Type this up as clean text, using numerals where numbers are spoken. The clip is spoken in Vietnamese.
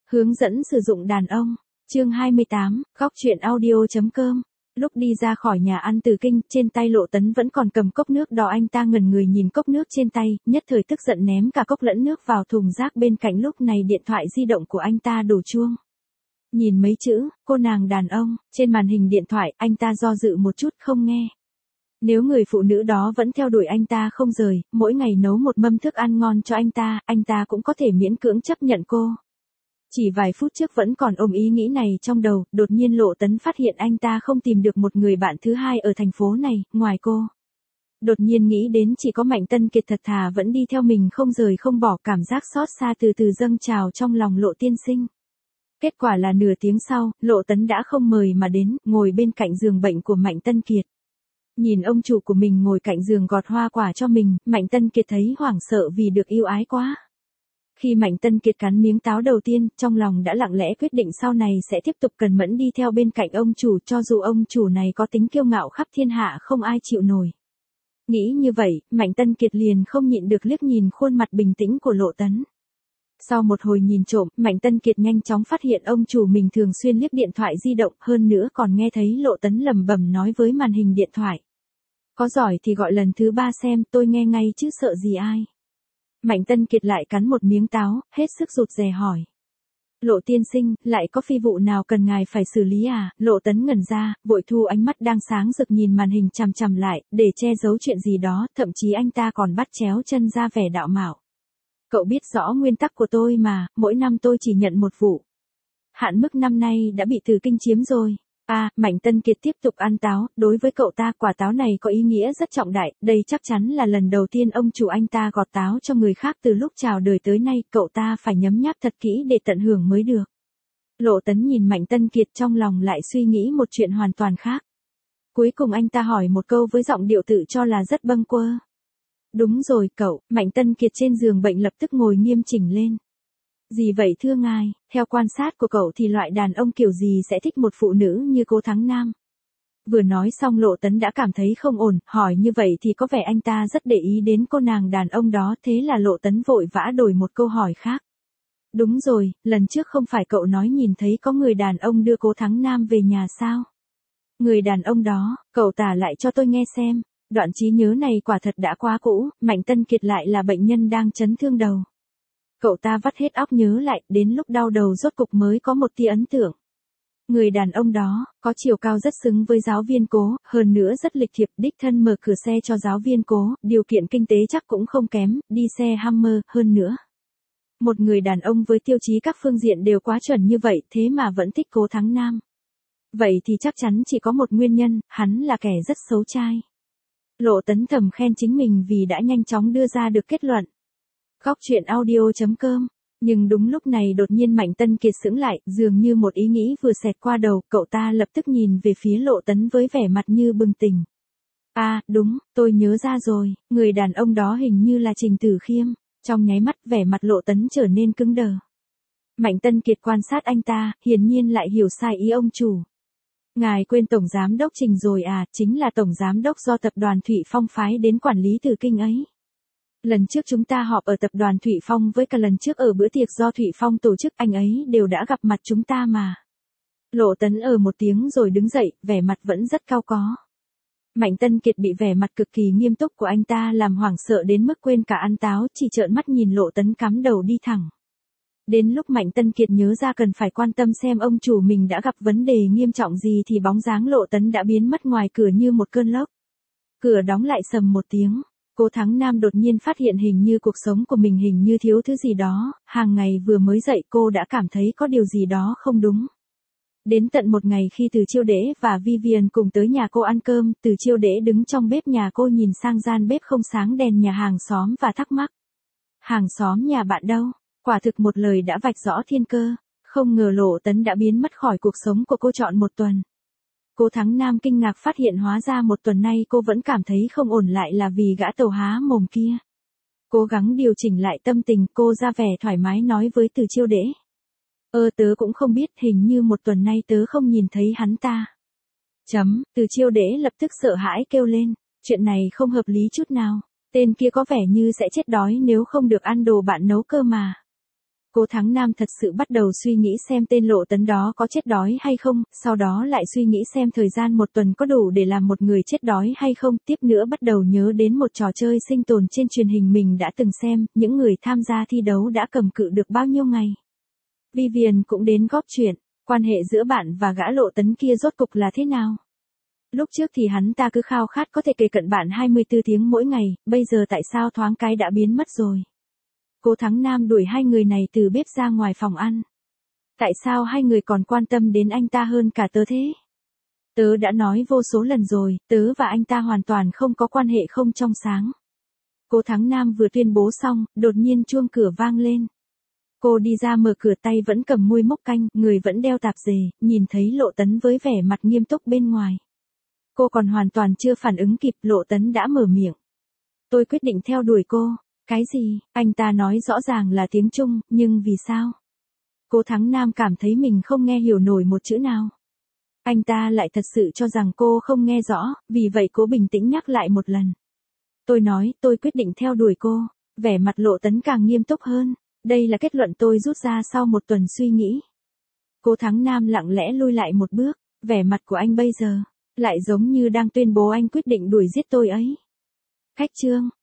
Hướng dẫn sử dụng đàn ông, chương 28, góc truyện audio.com. Lúc đi ra khỏi nhà ăn Từ Kinh, trên tay Lộ Tấn vẫn còn cầm cốc nước đỏ, anh ta ngẩn người nhìn cốc nước trên tay, nhất thời tức giận ném cả cốc lẫn nước vào thùng rác bên cạnh. Lúc này điện thoại di động của anh ta đổ chuông. Nhìn mấy chữ, cô nàng đàn ông, trên màn hình điện thoại, anh ta do dự một chút không nghe. Nếu người phụ nữ đó vẫn theo đuổi anh ta không rời, mỗi ngày nấu một mâm thức ăn ngon cho anh ta cũng có thể miễn cưỡng chấp nhận cô. Chỉ vài phút trước vẫn còn ôm ý nghĩ này trong đầu, đột nhiên Lộ Tấn phát hiện anh ta không tìm được một người bạn thứ hai ở thành phố này, ngoài cô. Đột nhiên nghĩ đến chỉ có Mạnh Tân Kiệt thật thà vẫn đi theo mình không rời không bỏ, cảm giác xót xa từ từ dâng trào trong lòng Lộ tiên sinh. Kết quả là nửa tiếng sau, Lộ Tấn đã không mời mà đến, ngồi bên cạnh giường bệnh của Mạnh Tân Kiệt. Nhìn ông chủ của mình ngồi cạnh giường gọt hoa quả cho mình, Mạnh Tân Kiệt thấy hoảng sợ vì được yêu ái quá. Khi Mạnh Tân Kiệt cắn miếng táo đầu tiên, trong lòng đã lặng lẽ quyết định sau này sẽ tiếp tục cẩn mẫn đi theo bên cạnh ông chủ, cho dù ông chủ này có tính kiêu ngạo khắp thiên hạ không ai chịu nổi. Nghĩ như vậy, Mạnh Tân Kiệt liền không nhịn được liếc nhìn khuôn mặt bình tĩnh của Lộ Tấn. Sau một hồi nhìn trộm, Mạnh Tân Kiệt nhanh chóng phát hiện ông chủ mình thường xuyên liếc điện thoại di động, hơn nữa còn nghe thấy Lộ Tấn lẩm bẩm nói với màn hình điện thoại. Có giỏi thì gọi lần thứ 3 xem, tôi nghe ngay chứ sợ gì ai. Mạnh Tân Kiệt lại cắn một miếng táo, hết sức rụt rè hỏi. Lộ tiên sinh, lại có phi vụ nào cần ngài phải xử lý à? Lộ Tấn ngẩn ra, vội thu ánh mắt đang sáng rực nhìn màn hình chằm chằm lại, để che giấu chuyện gì đó, thậm chí anh ta còn bắt chéo chân ra vẻ đạo mạo. Cậu biết rõ nguyên tắc của tôi mà, mỗi năm tôi chỉ nhận một vụ. Hạn mức năm nay đã bị Từ Kinh chiếm rồi. Mạnh Tân Kiệt tiếp tục ăn táo, đối với cậu ta quả táo này có ý nghĩa rất trọng đại, đây chắc chắn là lần đầu tiên ông chủ anh ta gọt táo cho người khác từ lúc chào đời tới nay, cậu ta phải nhấm nháp thật kỹ để tận hưởng mới được. Lộ Tấn nhìn Mạnh Tân Kiệt trong lòng lại suy nghĩ một chuyện hoàn toàn khác. Cuối cùng anh ta hỏi một câu với giọng điệu tự cho là rất bâng quơ. Đúng rồi cậu, Mạnh Tân Kiệt trên giường bệnh lập tức ngồi nghiêm chỉnh lên. Gì vậy thưa ngài, theo quan sát của cậu thì loại đàn ông kiểu gì sẽ thích một phụ nữ như cô Thắng Nam? Vừa nói xong Lộ Tấn đã cảm thấy không ổn, hỏi như vậy thì có vẻ anh ta rất để ý đến cô nàng đàn ông đó, thế là Lộ Tấn vội vã đổi một câu hỏi khác. Đúng rồi, lần trước không phải cậu nói nhìn thấy có người đàn ông đưa cô Thắng Nam về nhà sao? Người đàn ông đó, cậu tả lại cho tôi nghe xem. Đoạn trí nhớ này quả thật đã quá cũ, Mạnh Tân Kiệt lại là bệnh nhân đang chấn thương đầu. Cậu ta vắt hết óc nhớ lại, đến lúc đau đầu rốt cục mới có một tia ấn tượng. Người đàn ông đó, có chiều cao rất xứng với giáo viên Cố, hơn nữa rất lịch thiệp, đích thân mở cửa xe cho giáo viên Cố, điều kiện kinh tế chắc cũng không kém, đi xe Hummer, hơn nữa. Một người đàn ông với tiêu chí các phương diện đều quá chuẩn như vậy, thế mà vẫn thích Cố Thắng Nam. Vậy thì chắc chắn chỉ có một nguyên nhân, hắn là kẻ rất xấu trai. Lộ Tấn thầm khen chính mình vì đã nhanh chóng đưa ra được kết luận. Góc truyện audio.com. Nhưng đúng lúc này đột nhiên Mạnh Tân Kiệt sững lại, dường như một ý nghĩ vừa xẹt qua đầu, cậu ta lập tức nhìn về phía Lộ Tấn với vẻ mặt như bừng tỉnh. Đúng, tôi nhớ ra rồi, người đàn ông đó hình như là Trình Tử Khiêm. Trong nháy mắt vẻ mặt Lộ Tấn trở nên cứng đờ. Mạnh Tân Kiệt quan sát anh ta, hiển nhiên lại hiểu sai ý ông chủ. Ngài quên Tổng Giám đốc Trình rồi à, chính là Tổng Giám đốc do Tập đoàn Thụy Phong phái đến quản lý Từ Kinh ấy. Lần trước chúng ta họp ở Tập đoàn Thụy Phong với cả lần trước ở bữa tiệc do Thụy Phong tổ chức, anh ấy đều đã gặp mặt chúng ta mà. Lộ Tấn một tiếng rồi đứng dậy, vẻ mặt vẫn rất cao có. Mạnh Tân Kiệt bị vẻ mặt cực kỳ nghiêm túc của anh ta làm hoảng sợ đến mức quên cả ăn táo, chỉ trợn mắt nhìn Lộ Tấn cắm đầu đi thẳng. Đến lúc Mạnh Tân Kiệt nhớ ra cần phải quan tâm xem ông chủ mình đã gặp vấn đề nghiêm trọng gì thì bóng dáng Lộ Tấn đã biến mất ngoài cửa như một cơn lốc. Cửa đóng lại sầm một tiếng. Cô Thắng Nam đột nhiên phát hiện hình như cuộc sống của mình hình như thiếu thứ gì đó, hàng ngày vừa mới dậy cô đã cảm thấy có điều gì đó không đúng. Đến tận một ngày khi Từ Chiêu Đễ và Vivian cùng tới nhà cô ăn cơm, Từ Chiêu Đễ đứng trong bếp nhà cô nhìn sang gian bếp không sáng đèn nhà hàng xóm và thắc mắc. Hàng xóm nhà bạn đâu? Quả thực một lời đã vạch rõ thiên cơ, không ngờ Lộ Tấn đã biến mất khỏi cuộc sống của cô trọn một tuần. Cô Thắng Nam kinh ngạc phát hiện hóa ra một tuần nay cô vẫn cảm thấy không ổn lại là vì gã tàu há mồm kia. Cố gắng điều chỉnh lại tâm tình, cô ra vẻ thoải mái nói với Từ Chiêu Đễ. Tớ cũng không biết, hình như một tuần nay tớ không nhìn thấy hắn ta. Từ Chiêu Đễ lập tức sợ hãi kêu lên, chuyện này không hợp lý chút nào, tên kia có vẻ như sẽ chết đói nếu không được ăn đồ bạn nấu cơ mà. Cố Thắng Nam thật sự bắt đầu suy nghĩ xem tên Lộ Tấn đó có chết đói hay không, sau đó lại suy nghĩ xem thời gian một tuần có đủ để làm một người chết đói hay không, tiếp nữa bắt đầu nhớ đến một trò chơi sinh tồn trên truyền hình mình đã từng xem, những người tham gia thi đấu đã cầm cự được bao nhiêu ngày. Vivian cũng đến góp chuyện, quan hệ giữa bạn và gã Lộ Tấn kia rốt cục là thế nào? Lúc trước thì hắn ta cứ khao khát có thể kề cận bạn 24 tiếng mỗi ngày, bây giờ tại sao thoáng cái đã biến mất rồi? Cố Thắng Nam đuổi hai người này từ bếp ra ngoài phòng ăn. Tại sao hai người còn quan tâm đến anh ta hơn cả tớ thế? Tớ đã nói vô số lần rồi, tớ và anh ta hoàn toàn không có quan hệ không trong sáng. Cố Thắng Nam vừa tuyên bố xong, đột nhiên chuông cửa vang lên. Cô đi ra mở cửa, tay vẫn cầm muôi múc canh, người vẫn đeo tạp dề, nhìn thấy Lộ Tấn với vẻ mặt nghiêm túc bên ngoài. Cô còn hoàn toàn chưa phản ứng kịp, Lộ Tấn đã mở miệng. Tôi quyết định theo đuổi cô. Cái gì? Anh ta nói rõ ràng là tiếng Trung, nhưng vì sao? Cố Thắng Nam cảm thấy mình không nghe hiểu nổi một chữ nào. Anh ta lại thật sự cho rằng cô không nghe rõ, vì vậy cố bình tĩnh nhắc lại một lần. Tôi nói, tôi quyết định theo đuổi cô. Vẻ mặt Lộ Tấn càng nghiêm túc hơn. Đây là kết luận tôi rút ra sau một tuần suy nghĩ. Cố Thắng Nam lặng lẽ lui lại một bước, vẻ mặt của anh bây giờ lại giống như đang tuyên bố anh quyết định đuổi giết tôi ấy. Khách chương